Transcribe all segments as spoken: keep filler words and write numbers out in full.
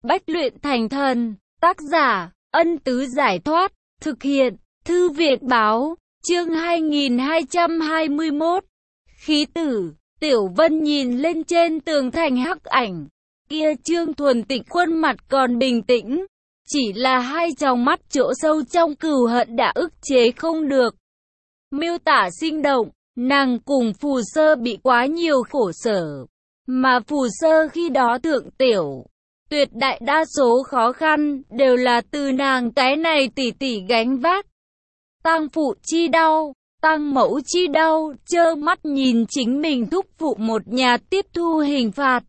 Bách luyện thành thần, tác giả, Ân Tứ Giải Thoát, thực hiện, Thư Viện Báo, chương hai nghìn hai trăm hai mươi mốt. Khí tử, Tiểu Vân nhìn lên trên tường thành hắc ảnh, kia Trương Thuần Tịnh khuôn mặt còn bình tĩnh, chỉ là hai tròng mắt chỗ sâu trong cừu hận đã ức chế không được. Miêu tả sinh động, nàng cùng Phù Sơ bị quá nhiều khổ sở, mà Phù Sơ khi đó thượng tiểu. Tuyệt đại đa số khó khăn đều là từ nàng cái này tỉ tỉ gánh vác. Tang phụ chi đau, tang mẫu chi đau, trơ mắt nhìn chính mình thúc phụ một nhà tiếp thu hình phạt.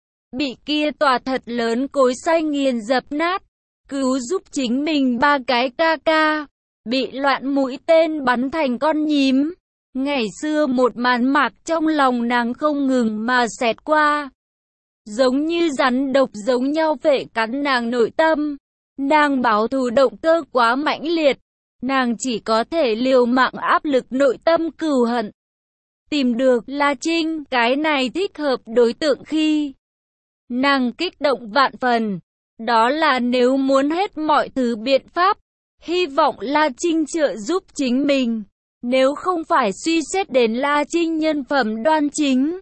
Bị kia tòa thật lớn cối xay nghiền dập nát, cứu giúp chính mình ba cái ca ca, bị loạn mũi tên bắn thành con nhím. Ngày xưa một màn mạc trong lòng nàng không ngừng mà xẹt qua. Giống như rắn độc giống nhau phệ cắn nàng nội tâm. Nàng báo thù động cơ quá mãnh liệt. Nàng chỉ có thể liều mạng áp lực nội tâm cừu hận. Tìm được La Trinh, cái này thích hợp đối tượng khi. Nàng kích động vạn phần. Đó là nếu muốn hết mọi thứ biện pháp. Hy vọng La Trinh trợ giúp chính mình. Nếu không phải suy xét đến La Trinh nhân phẩm đoan chính.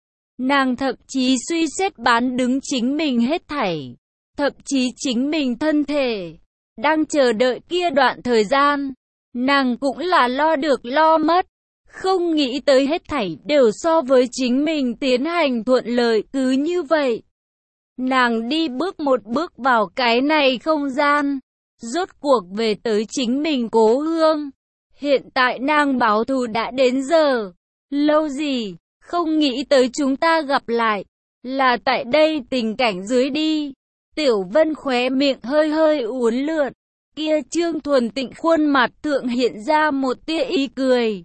Nàng thậm chí suy xét bán đứng chính mình hết thảy, thậm chí chính mình thân thể, đang chờ đợi kia đoạn thời gian, nàng cũng là lo được lo mất, không nghĩ tới hết thảy đều so với chính mình tiến hành thuận lợi cứ như vậy. Nàng đi bước một bước vào cái này không gian, rốt cuộc về tới chính mình cố hương, hiện tại nàng báo thù đã đến giờ, lâu gì. Không nghĩ tới chúng ta gặp lại, là tại đây tình cảnh dưới đi. Tiểu Vân khóe miệng hơi hơi uốn lượn, kia Trương Thuần Tịnh khuôn mặt thượng hiện ra một tia ý cười.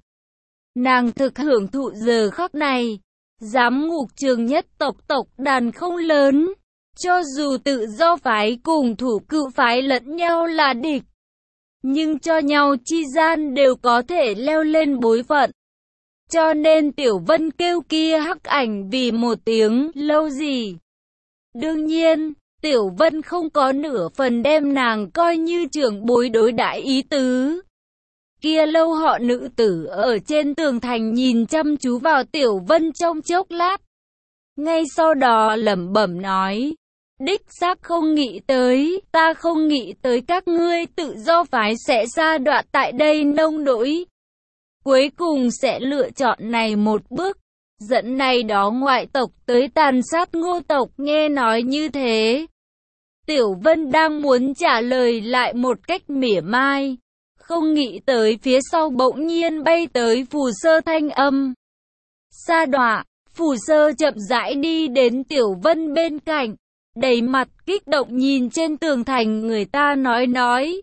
Nàng thực hưởng thụ giờ khắc này, giám ngục trường nhất tộc tộc đàn không lớn, cho dù tự do phái cùng thủ cựu phái lẫn nhau là địch, nhưng cho nhau chi gian đều có thể leo lên bối phận. Cho nên Tiểu Vân kêu kia hắc ảnh vì một tiếng lâu gì. Đương nhiên, Tiểu Vân không có nửa phần đem nàng coi như trưởng bối đối đãi ý tứ. Kia lâu họ nữ tử ở trên tường thành nhìn chăm chú vào Tiểu Vân trong chốc lát. Ngay sau đó lẩm bẩm nói, đích xác không nghĩ tới, ta không nghĩ tới các ngươi tự do phái sẽ sa đọa tại đây nông nỗi. Cuối cùng sẽ lựa chọn này một bước, dẫn này đó ngoại tộc tới tàn sát Ngô tộc. Nghe nói như thế, Tiểu Vân đang muốn trả lời lại một cách mỉa mai, không nghĩ tới phía sau bỗng nhiên bay tới Phù Sơ thanh âm. Sa đọa, Phù Sơ chậm rãi đi đến Tiểu Vân bên cạnh, đầy mặt kích động nhìn trên tường thành người ta nói nói.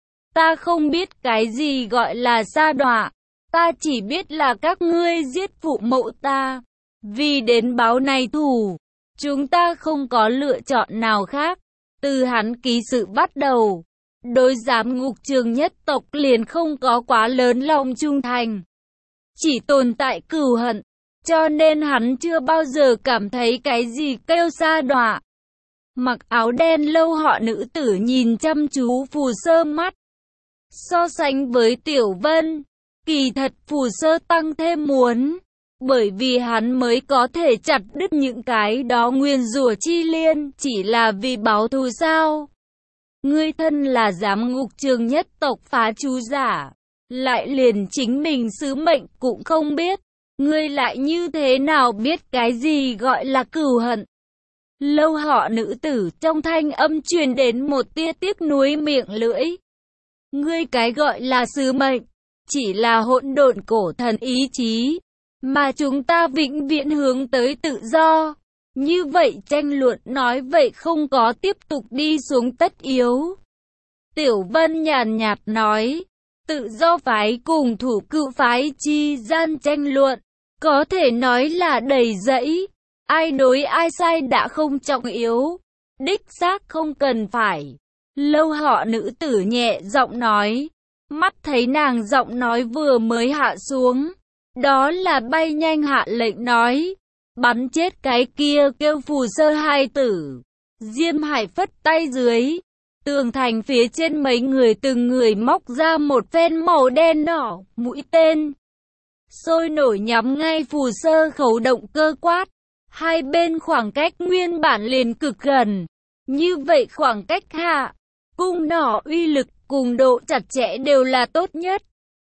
Ta không biết cái gì gọi là sa đọa. Ta chỉ biết là các ngươi giết phụ mẫu ta, vì đến báo này thù, chúng ta không có lựa chọn nào khác. Từ hắn ký sự bắt đầu, đối giám ngục trường nhất tộc liền không có quá lớn lòng trung thành, chỉ tồn tại cừu hận, cho nên hắn chưa bao giờ cảm thấy cái gì kêu sa đọa. Mặc áo đen lâu họ nữ tử nhìn chăm chú Phù Sơ mắt, so sánh với Tiểu Vân. Kỳ thật Phù Sơ tăng thêm muốn, bởi vì hắn mới có thể chặt đứt những cái đó nguyền rủa chi liên, chỉ là vì báo thù sao? Ngươi thân là giám ngục trường nhất tộc phá chú giả, lại liền chính mình sứ mệnh cũng không biết, ngươi lại như thế nào biết cái gì gọi là cừu hận? Lâu họ nữ tử trong thanh âm truyền đến một tia tiếc nuối miệng lưỡi. Ngươi cái gọi là sứ mệnh chỉ là hỗn độn cổ thần ý chí, mà chúng ta vĩnh viễn hướng tới tự do. Như vậy tranh luận nói vậy không có tiếp tục đi xuống tất yếu. Tiểu Vân nhàn nhạt nói, tự do phái cùng thủ cựu phái chi gian tranh luận, có thể nói là đầy rẫy. Ai đối ai sai đã không trọng yếu, đích xác không cần phải. Lâu họ nữ tử nhẹ giọng nói. Mắt thấy nàng giọng nói vừa mới hạ xuống, đó là bay nhanh hạ lệnh nói, bắn chết cái kia kêu Phù Sơ hai tử. Diêm Hải phất tay dưới tường thành phía trên, mấy người từng người móc ra một phen màu đen đỏ, mũi tên sôi nổi nhắm ngay Phù Sơ khẩu động cơ quát. Hai bên khoảng cách nguyên bản liền cực gần. Như vậy khoảng cách hạ, cung nỏ uy lực cùng độ chặt chẽ đều là tốt nhất.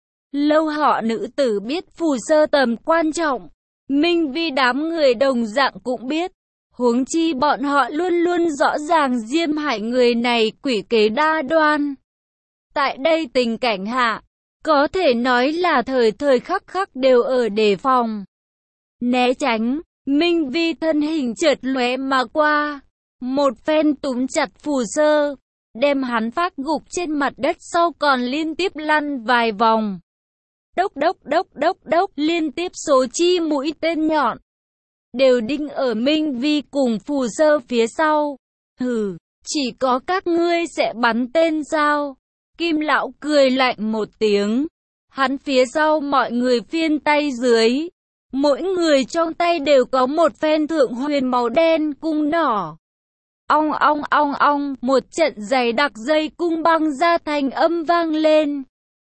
Lâu họ nữ tử biết Phù Sơ tầm quan trọng, Minh Vi đám người đồng dạng cũng biết. Huống chi bọn họ luôn luôn rõ ràng Diêm Hải người này quỷ kế đa đoan. Tại đây tình cảnh hạ, có thể nói là thời thời khắc khắc đều ở đề phòng, né tránh. Minh Vi thân hình chợt lóe mà qua, một phen túm chặt Phù Sơ, đem hắn phát gục trên mặt đất, sau còn liên tiếp lăn vài vòng. Đốc đốc đốc đốc đốc, liên tiếp số chi mũi tên nhọn đều đinh ở Minh Vi cùng Phù Sơ phía sau. Hừ, chỉ có các ngươi sẽ bắn tên sao? Kim lão cười lạnh một tiếng. Hắn phía sau mọi người phiên tay dưới, mỗi người trong tay đều có một phen thượng huyền màu đen cung nỏ. Ong ong ong ong, một trận dày đặc dây cung băng ra thành âm vang lên.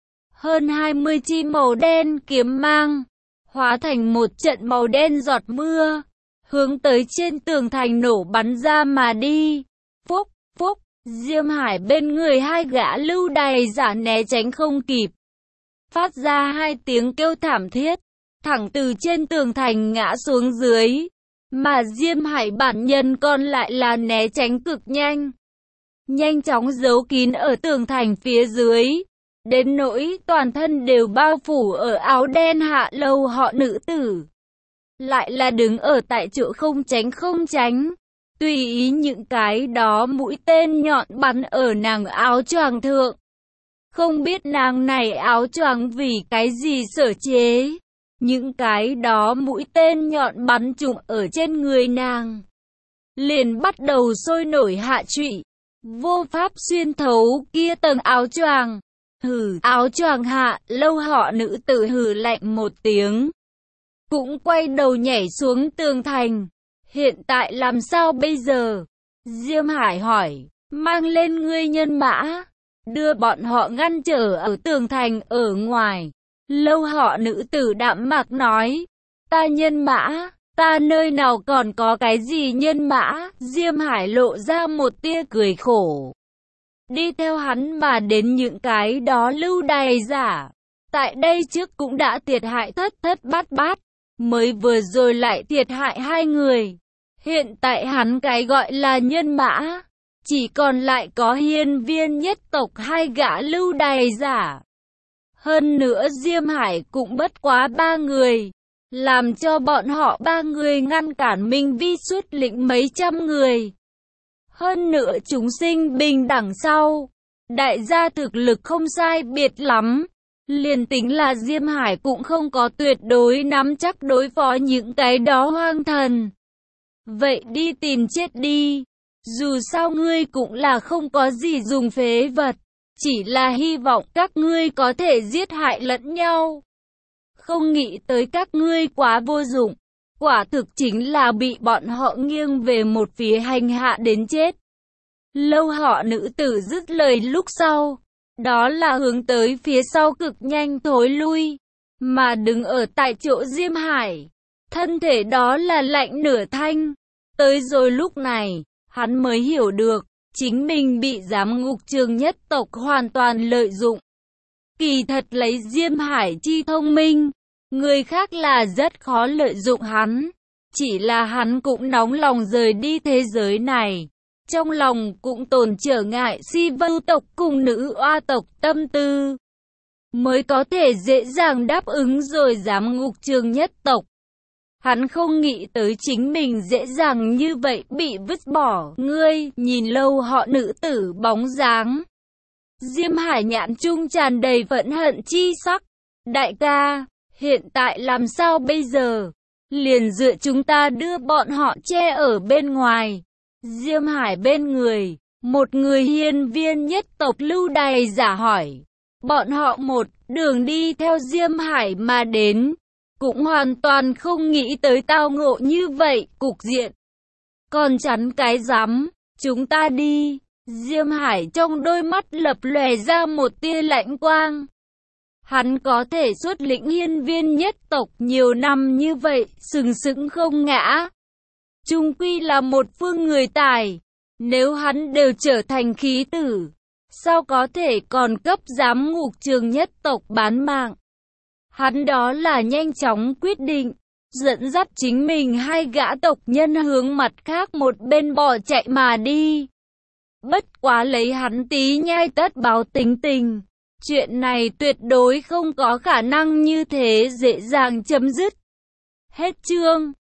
Hơn hai mươi chi màu đen kiếm mang hóa thành một trận màu đen giọt mưa, hướng tới trên tường thành nổ bắn ra mà đi. Phúc, phúc, Diêm Hải bên người hai gã lưu đày giả né tránh không kịp, phát ra hai tiếng kêu thảm thiết, thẳng từ trên tường thành ngã xuống dưới. Mà Diêm Hải bản nhân còn lại là né tránh cực nhanh, nhanh chóng giấu kín ở tường thành phía dưới, đến nỗi toàn thân đều bao phủ ở áo đen hạ. Lâu họ nữ tử lại là đứng ở tại chỗ không tránh không tránh, tùy ý những cái đó mũi tên nhọn bắn ở nàng áo choàng thượng. Không biết nàng này áo choàng vì cái gì sở chế, những cái đó mũi tên nhọn bắn trúng ở trên người nàng, liền bắt đầu sôi nổi hạ trụy, vô pháp xuyên thấu kia tầng áo choàng. Hừ, áo choàng hạ. Lâu họ nữ tử hừ lạnh một tiếng, cũng quay đầu nhảy xuống tường thành. Hiện tại làm sao bây giờ? Diêm Hải hỏi. Mang lên ngươi nhân mã, đưa bọn họ ngăn trở ở tường thành ở ngoài. Lâu họ nữ tử đạm mạc nói. Ta nhân mã, ta nơi nào còn có cái gì nhân mã? Diêm Hải lộ ra một tia cười khổ. Đi theo hắn mà đến những cái đó lưu đày giả, tại đây trước cũng đã thiệt hại thất thất bát bát, mới vừa rồi lại thiệt hại hai người. Hiện tại hắn cái gọi là nhân mã, chỉ còn lại có hiên viên nhất tộc hai gã lưu đày giả. Hơn nữa Diêm Hải cũng bất quá ba người, làm cho bọn họ ba người ngăn cản Minh Vi suốt lĩnh mấy trăm người. Hơn nữa chúng sinh bình đẳng sau, đại gia thực lực không sai biệt lắm, liền tính là Diêm Hải cũng không có tuyệt đối nắm chắc đối phó những cái đó hoang thần. Vậy đi tìm chết đi, dù sao ngươi cũng là không có gì dùng phế vật, chỉ là hy vọng các ngươi có thể giết hại lẫn nhau. Không nghĩ tới các ngươi quá vô dụng, quả thực chính là bị bọn họ nghiêng về một phía hành hạ đến chết. Lâu họ nữ tử dứt lời lúc sau, đó là hướng tới phía sau cực nhanh thối lui, mà đứng ở tại chỗ Diêm Hải, thân thể đó là lạnh nửa thanh. Tới rồi lúc này, hắn mới hiểu được, chính mình bị giám ngục trường nhất tộc hoàn toàn lợi dụng. Kỳ thật lấy Diêm Hải chi thông minh, người khác là rất khó lợi dụng hắn, chỉ là hắn cũng nóng lòng rời đi thế giới này. Trong lòng cũng tồn trở ngại si vưu tộc cùng nữ oa tộc tâm tư, mới có thể dễ dàng đáp ứng rồi giám ngục trường nhất tộc. Hắn không nghĩ tới chính mình dễ dàng như vậy bị vứt bỏ. Ngươi nhìn lâu họ nữ tử bóng dáng, Diêm Hải nhãn trung tràn đầy phẫn hận chi sắc. Đại ca, hiện tại làm sao bây giờ? Liền dựa chúng ta đưa bọn họ che ở bên ngoài. Diêm Hải bên người, một người hiên viên nhất tộc lưu đày giả hỏi. Bọn họ một đường đi theo Diêm Hải mà đến, cũng hoàn toàn không nghĩ tới tao ngộ như vậy, cục diện. Còn chắn cái rắm, Chúng ta đi. Diêm Hải trong đôi mắt lập lòe ra một tia lạnh quang. Hắn có thể xuất lĩnh hiên viên nhất tộc nhiều năm như vậy, sừng sững không ngã. Chung quy là một phương người tài. Nếu hắn đều trở thành khí tử, sao có thể còn cấp giám ngục trường nhất tộc bán mạng? Hắn đó là nhanh chóng quyết định, dẫn dắt chính mình hai gã tộc nhân hướng mặt khác một bên bỏ chạy mà đi. Bất quá lấy hắn tí nhai tất báo tính tình, chuyện này tuyệt đối không có khả năng như thế dễ dàng chấm dứt. Hết chương.